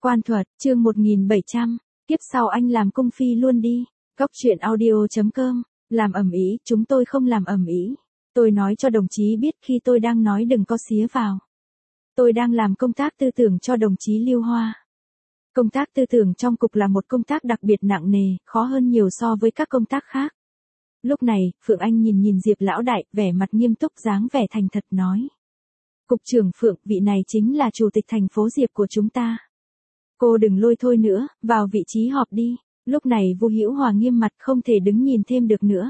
Quan thuật, chương 1700, tiếp sau anh làm cung phi luôn đi. Góc truyện audio.com, làm ầm ĩ, chúng tôi không làm ầm ĩ. Tôi nói cho đồng chí biết khi tôi đang nói đừng có xía vào. Tôi đang làm công tác tư tưởng cho đồng chí Lưu Hoa. Công tác tư tưởng trong cục là một công tác đặc biệt nặng nề, khó hơn nhiều so với các công tác khác. Lúc này, Phượng Anh nhìn Diệp lão đại, vẻ mặt nghiêm túc dáng vẻ thành thật nói. Cục trưởng Phượng, vị này chính là chủ tịch thành phố Diệp của chúng ta. Cô đừng lôi thôi nữa, vào vị trí họp đi. Lúc này Vu Hữu Hòa nghiêm mặt không thể đứng nhìn thêm được nữa.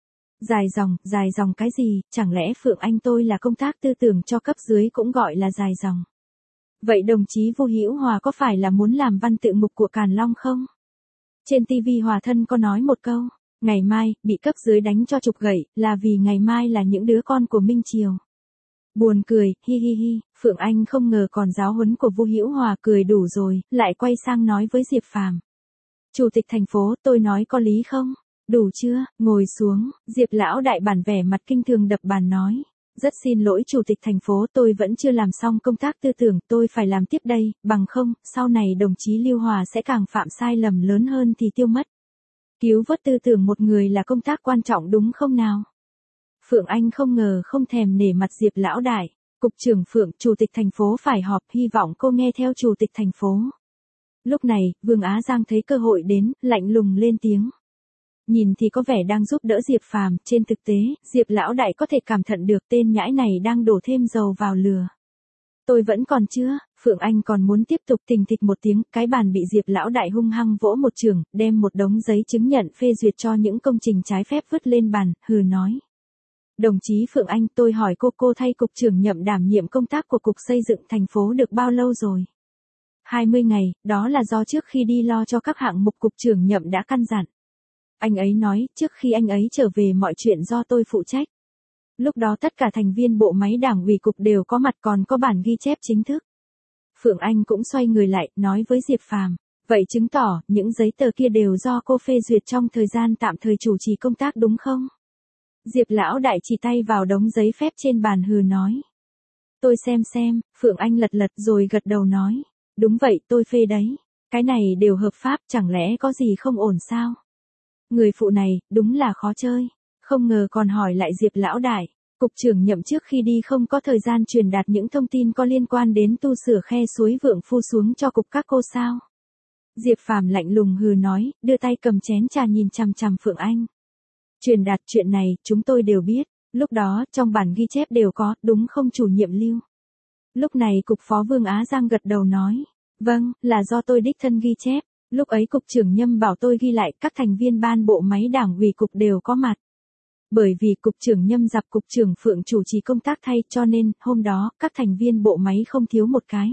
Dài dòng cái gì, chẳng lẽ Phượng Anh tôi là công tác tư tưởng cho cấp dưới cũng gọi là dài dòng. Vậy đồng chí Vu Hữu Hòa có phải là muốn làm văn tự mục của Càn Long không? Trên TV Hòa thân có nói một câu, ngày mai, bị cấp dưới đánh cho trục gậy, là vì ngày mai là những đứa con của Minh Triều. Buồn cười, hi hi hi, Phượng Anh không ngờ còn giáo huấn của Vu Hữu Hòa cười đủ rồi, lại quay sang nói với Diệp Phàm. Chủ tịch thành phố, tôi nói có lý không? Đủ chưa, ngồi xuống, Diệp lão đại bản vẻ mặt kinh thường đập bàn nói. Rất xin lỗi chủ tịch thành phố, tôi vẫn chưa làm xong công tác tư tưởng, tôi phải làm tiếp đây, bằng không, sau này đồng chí Lưu Hòa sẽ càng phạm sai lầm lớn hơn thì tiêu mất. Cứu vớt tư tưởng một người là công tác quan trọng đúng không nào? Phượng Anh không ngờ không thèm nể mặt Diệp lão đại. Cục trưởng Phượng, chủ tịch thành phố phải họp, hy vọng cô nghe theo chủ tịch thành phố. Lúc này, Vương Á Giang thấy cơ hội đến, lạnh lùng lên tiếng. Nhìn thì có vẻ đang giúp đỡ Diệp Phàm, trên thực tế, Diệp lão đại có thể cảm nhận được tên nhãi này đang đổ thêm dầu vào lửa. Tôi vẫn còn chưa, Phượng Anh còn muốn tiếp tục thình thịch một tiếng, cái bàn bị Diệp lão đại hung hăng vỗ một chưởng, đem một đống giấy chứng nhận phê duyệt cho những công trình trái phép vứt lên bàn, hừ nói. Đồng chí Phượng Anh, tôi hỏi cô thay cục trưởng Nhậm đảm nhiệm công tác của cục xây dựng thành phố được bao lâu rồi? 20 ngày, đó là do trước khi đi lo cho các hạng mục cục trưởng Nhậm đã căn dặn. Anh ấy nói, trước khi anh ấy trở về mọi chuyện do tôi phụ trách. Lúc đó tất cả thành viên bộ máy đảng ủy cục đều có mặt, còn có bản ghi chép chính thức. Phượng Anh cũng xoay người lại, nói với Diệp Phàm, vậy chứng tỏ, những giấy tờ kia đều do cô phê duyệt trong thời gian tạm thời chủ trì công tác đúng không? Diệp lão đại chỉ tay vào đống giấy phép trên bàn hừ nói. Tôi xem, Phượng Anh lật rồi gật đầu nói. Đúng vậy, tôi phê đấy. Cái này đều hợp pháp, chẳng lẽ có gì không ổn sao? Người phụ này, đúng là khó chơi. Không ngờ còn hỏi lại Diệp lão đại. Cục trưởng Nhậm trước khi đi không có thời gian truyền đạt những thông tin có liên quan đến tu sửa khe suối Vượng Phu xuống cho cục các cô sao? Diệp Phàm lạnh lùng hừ nói, đưa tay cầm chén trà nhìn chằm chằm Phượng Anh. Truyền đạt chuyện này, chúng tôi đều biết. Lúc đó, trong bản ghi chép đều có, đúng không chủ nhiệm Lưu? Lúc này cục phó Vương Á Giang gật đầu nói. Vâng, là do tôi đích thân ghi chép. Lúc ấy cục trưởng Nhâm bảo tôi ghi lại, các thành viên ban bộ máy đảng ủy cục đều có mặt. Bởi vì cục trưởng Nhâm dập cục trưởng Phượng chủ trì công tác thay, cho nên, hôm đó, các thành viên bộ máy không thiếu một cái.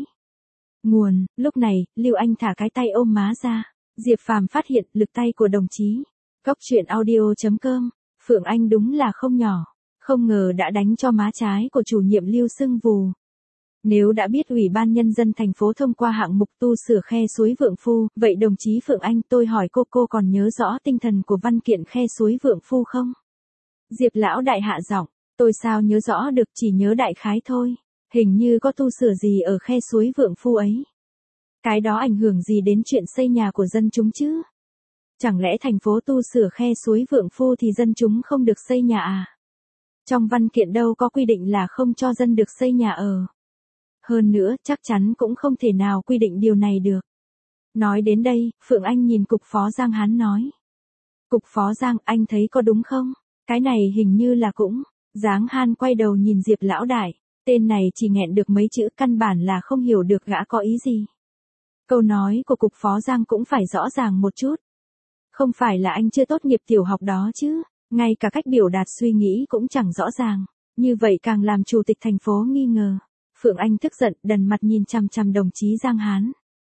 Nguồn, lúc này, Lưu Anh thả cái tay ôm má ra. Diệp Phàm phát hiện lực tay của đồng chí. Góc truyện audio.com, Phượng Anh đúng là không nhỏ. Không ngờ đã đánh cho má trái của chủ nhiệm Lưu sưng vù. Nếu đã biết Ủy ban Nhân dân thành phố thông qua hạng mục tu sửa khe suối Vượng Phu, vậy đồng chí Phượng Anh, tôi hỏi cô còn nhớ rõ tinh thần của văn kiện khe suối Vượng Phu không? Diệp lão đại hạ giọng, tôi sao nhớ rõ được, chỉ nhớ đại khái thôi. Hình như có tu sửa gì ở khe suối Vượng Phu ấy. Cái đó ảnh hưởng gì đến chuyện xây nhà của dân chúng chứ? Chẳng lẽ thành phố tu sửa khe suối Vượng Phu thì dân chúng không được xây nhà à? Trong văn kiện đâu có quy định là không cho dân được xây nhà ở. Hơn nữa, chắc chắn cũng không thể nào quy định điều này được. Nói đến đây, Phượng Anh nhìn cục phó Giang Hán nói. Cục phó Giang, anh thấy có đúng không? Cái này hình như là cũng. Giáng Han quay đầu nhìn Diệp lão đại. Tên này chỉ nghẹn được mấy chữ, căn bản là không hiểu được gã có ý gì. Câu nói của cục phó Giang cũng phải rõ ràng một chút. Không phải là anh chưa tốt nghiệp tiểu học đó chứ, ngay cả cách biểu đạt suy nghĩ cũng chẳng rõ ràng, như vậy càng làm chủ tịch thành phố nghi ngờ. Phượng Anh tức giận, đần mặt nhìn chằm chằm đồng chí Giang Hán.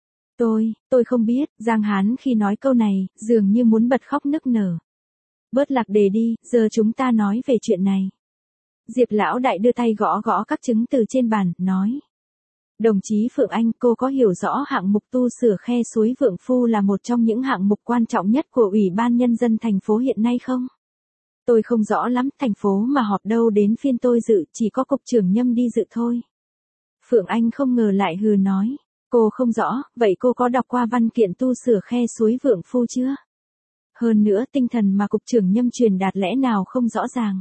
Tôi không biết, Giang Hán khi nói câu này, dường như muốn bật khóc nức nở. Bớt lạc đề đi, giờ chúng ta nói về chuyện này. Diệp lão đại đưa tay gõ các chứng từ trên bàn, nói. Đồng chí Phượng Anh, cô có hiểu rõ hạng mục tu sửa khe suối Vượng Phu là một trong những hạng mục quan trọng nhất của Ủy ban Nhân dân thành phố hiện nay không? Tôi không rõ lắm, thành phố mà họp đâu đến phiên tôi dự, chỉ có cục trưởng Nhâm đi dự thôi. Phượng Anh không ngờ lại hừ nói. Cô không rõ, vậy cô có đọc qua văn kiện tu sửa khe suối Vượng Phu chưa? Hơn nữa tinh thần mà Cục trưởng Nhâm truyền đạt lẽ nào không rõ ràng?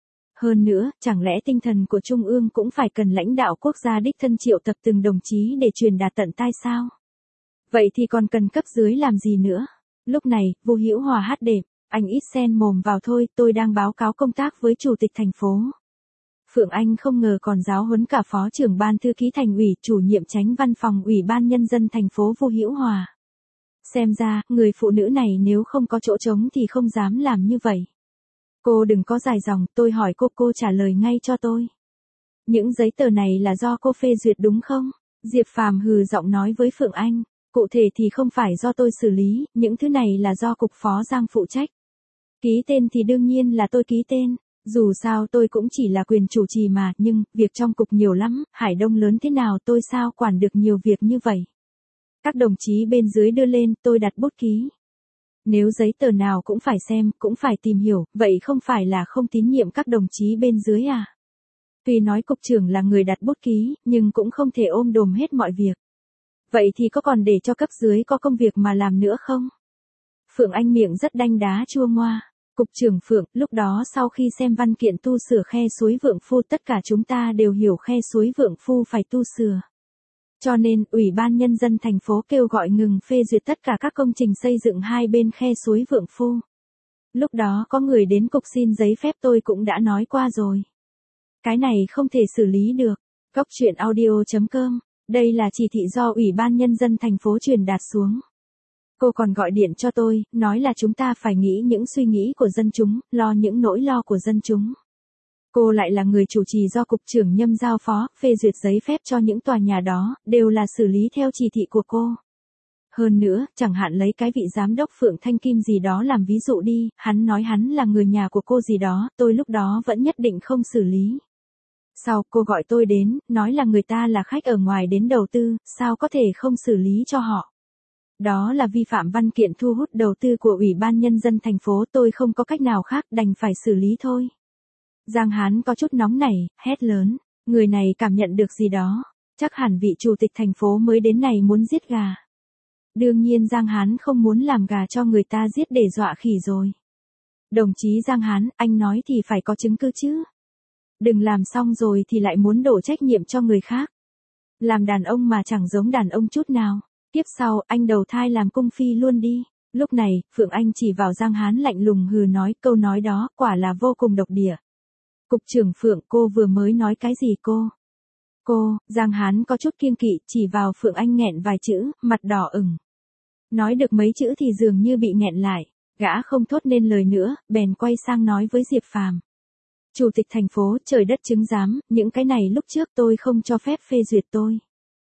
Hơn nữa, chẳng lẽ tinh thần của Trung ương cũng phải cần lãnh đạo quốc gia đích thân triệu tập từng đồng chí để truyền đạt tận tai sao? Vậy thì còn cần cấp dưới làm gì nữa? Lúc này, Vu Hữu Hòa hát đệm, anh ít xen mồm vào thôi, tôi đang báo cáo công tác với chủ tịch thành phố. Phượng Anh không ngờ còn giáo huấn cả phó trưởng ban thư ký thành ủy, chủ nhiệm chánh văn phòng Ủy ban Nhân dân thành phố Vu Hữu Hòa. Xem ra, người phụ nữ này nếu không có chỗ trống thì không dám làm như vậy. Cô đừng có dài dòng, tôi hỏi cô trả lời ngay cho tôi. Những giấy tờ này là do cô phê duyệt đúng không? Diệp Phàm hừ giọng nói với Phượng Anh. Cụ thể thì không phải do tôi xử lý, những thứ này là do Cục Phó Giang phụ trách. Ký tên thì đương nhiên là tôi ký tên. Dù sao tôi cũng chỉ là quyền chủ trì mà, nhưng, việc trong cục nhiều lắm, Hải Đông lớn thế nào tôi sao quản được nhiều việc như vậy. Các đồng chí bên dưới đưa lên, tôi đặt bút ký. Nếu giấy tờ nào cũng phải xem, cũng phải tìm hiểu, vậy không phải là không tín nhiệm các đồng chí bên dưới à? Tuy nói cục trưởng là người đặt bút ký, nhưng cũng không thể ôm đồm hết mọi việc. Vậy thì có còn để cho cấp dưới có công việc mà làm nữa không? Phượng Anh miệng rất đanh đá chua ngoa. Cục trưởng Phượng, lúc đó sau khi xem văn kiện tu sửa khe suối Vượng Phu, tất cả chúng ta đều hiểu khe suối Vượng Phu phải tu sửa. Cho nên, Ủy ban Nhân dân thành phố kêu gọi ngừng phê duyệt tất cả các công trình xây dựng hai bên khe suối Vượng Phu. Lúc đó có người đến cục xin giấy phép tôi cũng đã nói qua rồi. Cái này không thể xử lý được. Góc truyện audio.com. Đây là chỉ thị do Ủy ban Nhân dân thành phố truyền đạt xuống. Cô còn gọi điện cho tôi, nói là chúng ta phải nghĩ những suy nghĩ của dân chúng, lo những nỗi lo của dân chúng. Cô lại là người chủ trì do Cục trưởng Nhâm giao phó, phê duyệt giấy phép cho những tòa nhà đó, đều là xử lý theo chỉ thị của cô. Hơn nữa, chẳng hạn lấy cái vị giám đốc Phượng Thanh Kim gì đó làm ví dụ đi, hắn nói hắn là người nhà của cô gì đó, tôi lúc đó vẫn nhất định không xử lý. Sau, cô gọi tôi đến, nói là người ta là khách ở ngoài đến đầu tư, sao có thể không xử lý cho họ. Đó là vi phạm văn kiện thu hút đầu tư của Ủy ban Nhân dân thành phố, tôi không có cách nào khác, đành phải xử lý thôi. Giang Hán có chút nóng nảy, hét lớn, người này cảm nhận được gì đó, chắc hẳn vị chủ tịch thành phố mới đến này muốn giết gà. Đương nhiên Giang Hán không muốn làm gà cho người ta giết để dọa khỉ rồi. Đồng chí Giang Hán, anh nói thì phải có chứng cứ chứ. Đừng làm xong rồi thì lại muốn đổ trách nhiệm cho người khác. Làm đàn ông mà chẳng giống đàn ông chút nào. Tiếp sau, anh đầu thai làm cung phi luôn đi. Lúc này, Phượng Anh chỉ vào Giang Hán lạnh lùng hừ nói, câu nói đó, quả là vô cùng độc địa. Cục trưởng Phượng, cô vừa mới nói cái gì cô? Cô, Giang Hán có chút kiêng kỵ, chỉ vào Phượng Anh nghẹn vài chữ, mặt đỏ ửng. Nói được mấy chữ thì dường như bị nghẹn lại, gã không thốt nên lời nữa, bèn quay sang nói với Diệp Phàm. Chủ tịch thành phố, trời đất chứng giám, những cái này lúc trước tôi không cho phép phê duyệt tôi.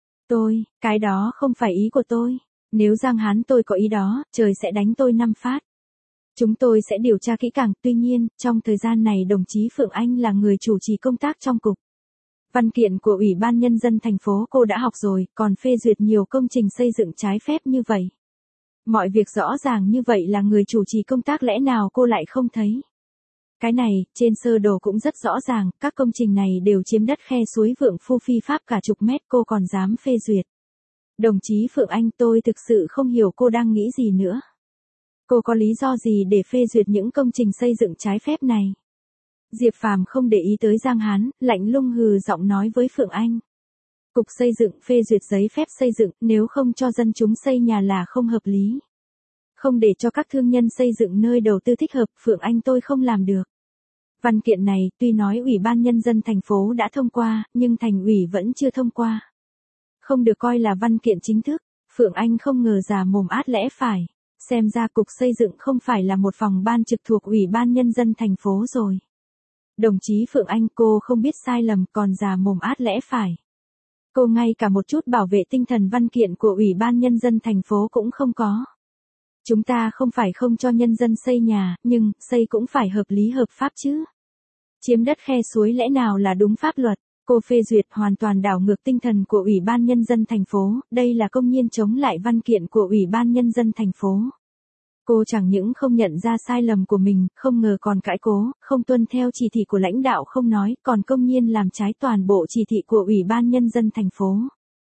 Cái đó không phải ý của tôi. Nếu Giang Hán tôi có ý đó, trời sẽ đánh tôi 5 phát. Chúng tôi sẽ điều tra kỹ càng, tuy nhiên, trong thời gian này đồng chí Phượng Anh là người chủ trì công tác trong cục. Văn kiện của Ủy ban Nhân dân thành phố cô đã học rồi, còn phê duyệt nhiều công trình xây dựng trái phép như vậy. Mọi việc rõ ràng như vậy là người chủ trì công tác lẽ nào cô lại không thấy. Cái này, trên sơ đồ cũng rất rõ ràng, các công trình này đều chiếm đất khe suối Vượng Phu phi pháp cả chục mét, cô còn dám phê duyệt. Đồng chí Phượng Anh, tôi thực sự không hiểu cô đang nghĩ gì nữa. Cô có lý do gì để phê duyệt những công trình xây dựng trái phép này? Diệp Phàm không để ý tới Giang Hán, lạnh lùng hừ giọng nói với Phượng Anh. Cục xây dựng phê duyệt giấy phép xây dựng, nếu không cho dân chúng xây nhà là không hợp lý. Không để cho các thương nhân xây dựng nơi đầu tư thích hợp, Phượng Anh tôi không làm được. Văn kiện này, tuy nói Ủy ban Nhân dân thành phố đã thông qua, nhưng thành ủy vẫn chưa thông qua. Không được coi là văn kiện chính thức, Phượng Anh không ngờ già mồm át lẽ phải. Xem ra cục xây dựng không phải là một phòng ban trực thuộc Ủy ban Nhân dân thành phố rồi. Đồng chí Phượng Anh, cô không biết sai lầm còn già mồm át lẽ phải. Cô ngay cả một chút bảo vệ tinh thần văn kiện của Ủy ban Nhân dân thành phố cũng không có. Chúng ta không phải không cho nhân dân xây nhà, nhưng, xây cũng phải hợp lý hợp pháp chứ. Chiếm đất khe suối lẽ nào là đúng pháp luật, cô phê duyệt hoàn toàn đảo ngược tinh thần của Ủy ban Nhân dân thành phố, đây là công nhiên chống lại văn kiện của Ủy ban Nhân dân thành phố. Cô chẳng những không nhận ra sai lầm của mình, không ngờ còn cãi cố, không tuân theo chỉ thị của lãnh đạo không nói, còn công nhiên làm trái toàn bộ chỉ thị của Ủy ban Nhân dân thành phố.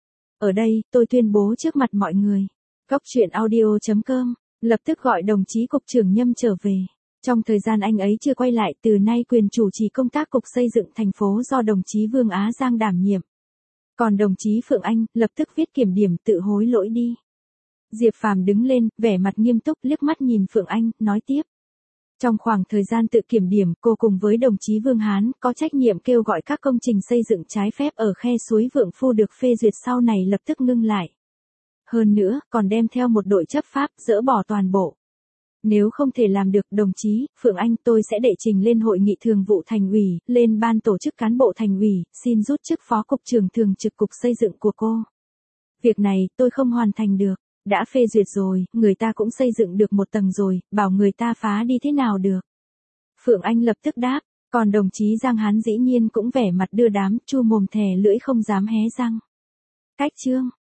Ở đây, tôi tuyên bố trước mặt mọi người. Góc truyện audio.com, lập tức gọi đồng chí cục trưởng Nhâm trở về. Trong thời gian anh ấy chưa quay lại, từ nay quyền chủ trì công tác cục xây dựng thành phố do đồng chí Vương Á Giang đảm nhiệm. Còn đồng chí Phượng Anh, lập tức viết kiểm điểm tự hối lỗi đi. Diệp Phàm đứng lên, vẻ mặt nghiêm túc liếc mắt nhìn Phượng Anh, nói tiếp. Trong khoảng thời gian tự kiểm điểm, cô cùng với đồng chí Vương Hán có trách nhiệm kêu gọi các công trình xây dựng trái phép ở khe suối Vượng Phu được phê duyệt sau này lập tức ngưng lại. Hơn nữa, còn đem theo một đội chấp pháp dỡ bỏ toàn bộ. Nếu không thể làm được, đồng chí Phượng Anh, tôi sẽ đệ trình lên hội nghị thường vụ thành ủy, lên ban tổ chức cán bộ thành ủy, xin rút chức phó cục trưởng thường trực cục xây dựng của cô. Việc này tôi không hoàn thành được. Đã phê duyệt rồi, người ta cũng xây dựng được một tầng rồi, bảo người ta phá đi thế nào được. Phượng Anh lập tức đáp, còn đồng chí Giang Hán dĩ nhiên cũng vẻ mặt đưa đám, chu mồm thè lưỡi không dám hé răng. Cách chương.